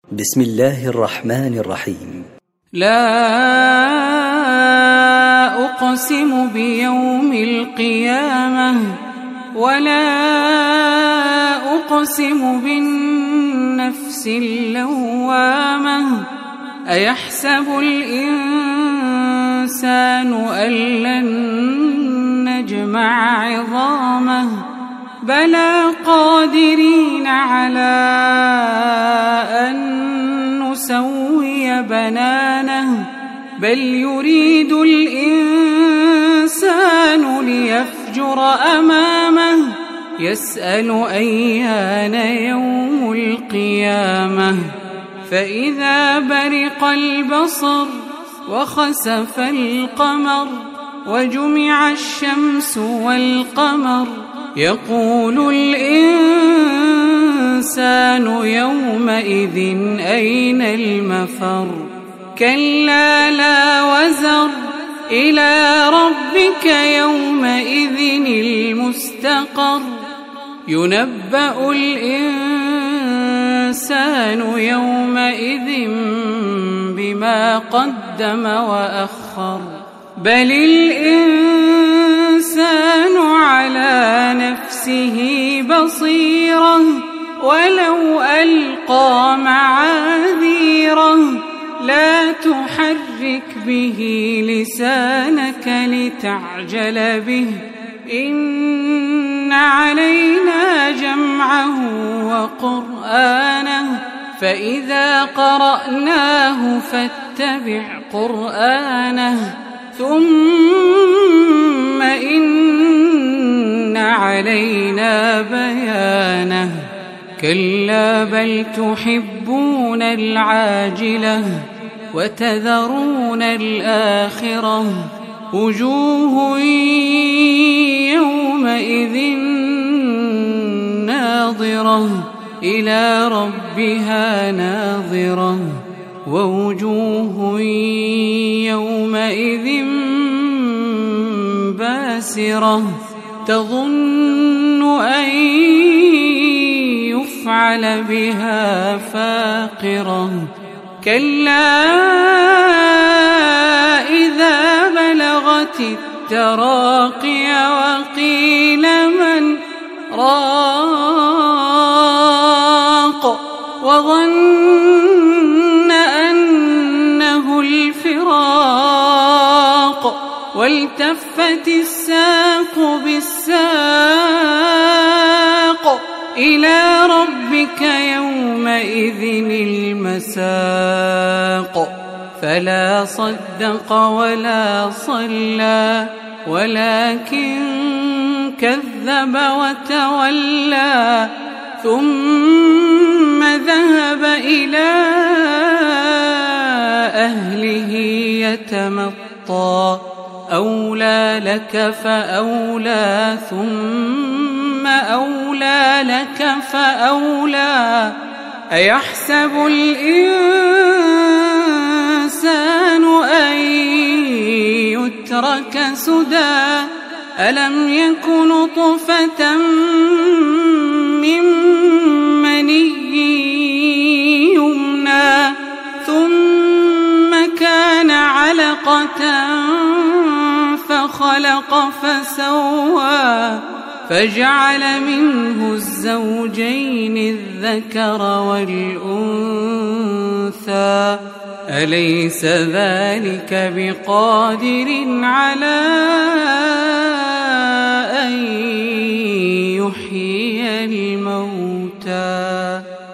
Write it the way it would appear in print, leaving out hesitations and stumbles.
بسم الله الرحمن الرحيم. لا أقسم بيوم القيامة ولا أقسم بالنفس اللوامة. أيحسب الإنسان أن لن نجمع عظامه بلى قادرين على أن نسوي بنانه بل يريد الإنسان ليفجر أمامه يسأل أيان يوم القيامة. فإذا برق البصر وخسف القمر وجمع الشمس والقمر يقول الإنسان يومئذ أين المفر. كلا لا وزر إلى ربك يومئذ المستقر. ينبأ الإنسان يومئذ بما قدم وأخر بل الإنسان على نفسه بصيرة ولو ألقى معاذيره. لا تحرك به لسانك لتعجل به إن علينا جمعه وقرآنه فإذا قرأناه فاتبع قرآنه ثم إن علينا بيانه. كلا بل تحبون العاجلة وتذرون الآخرة وجوه يومئذ ناظرة إلى ربها ناظرة ووجوه يومئذ باسرة تظن أن يفعل بها فاقرة. كلا إذا بلغت التراقي وقيل من راق وظن أنه الفراق والتفت الساق بالساق إلى ربك يومئذ المساق. فلا صدق ولا صلى ولكن كذب وتولى ثم ذهب إلى أهله يتمطى. أولى لك فأولى ثم أولى لك فأولى. أيحسب الإنسان أن يترك سدى ألم يك نطفة من مني يمنى ثم كان علقة فخلق فسوى فجعل منه الزوجين الذكر والأنثى. أليس ذلك بقادر على أن يحيي الموتى؟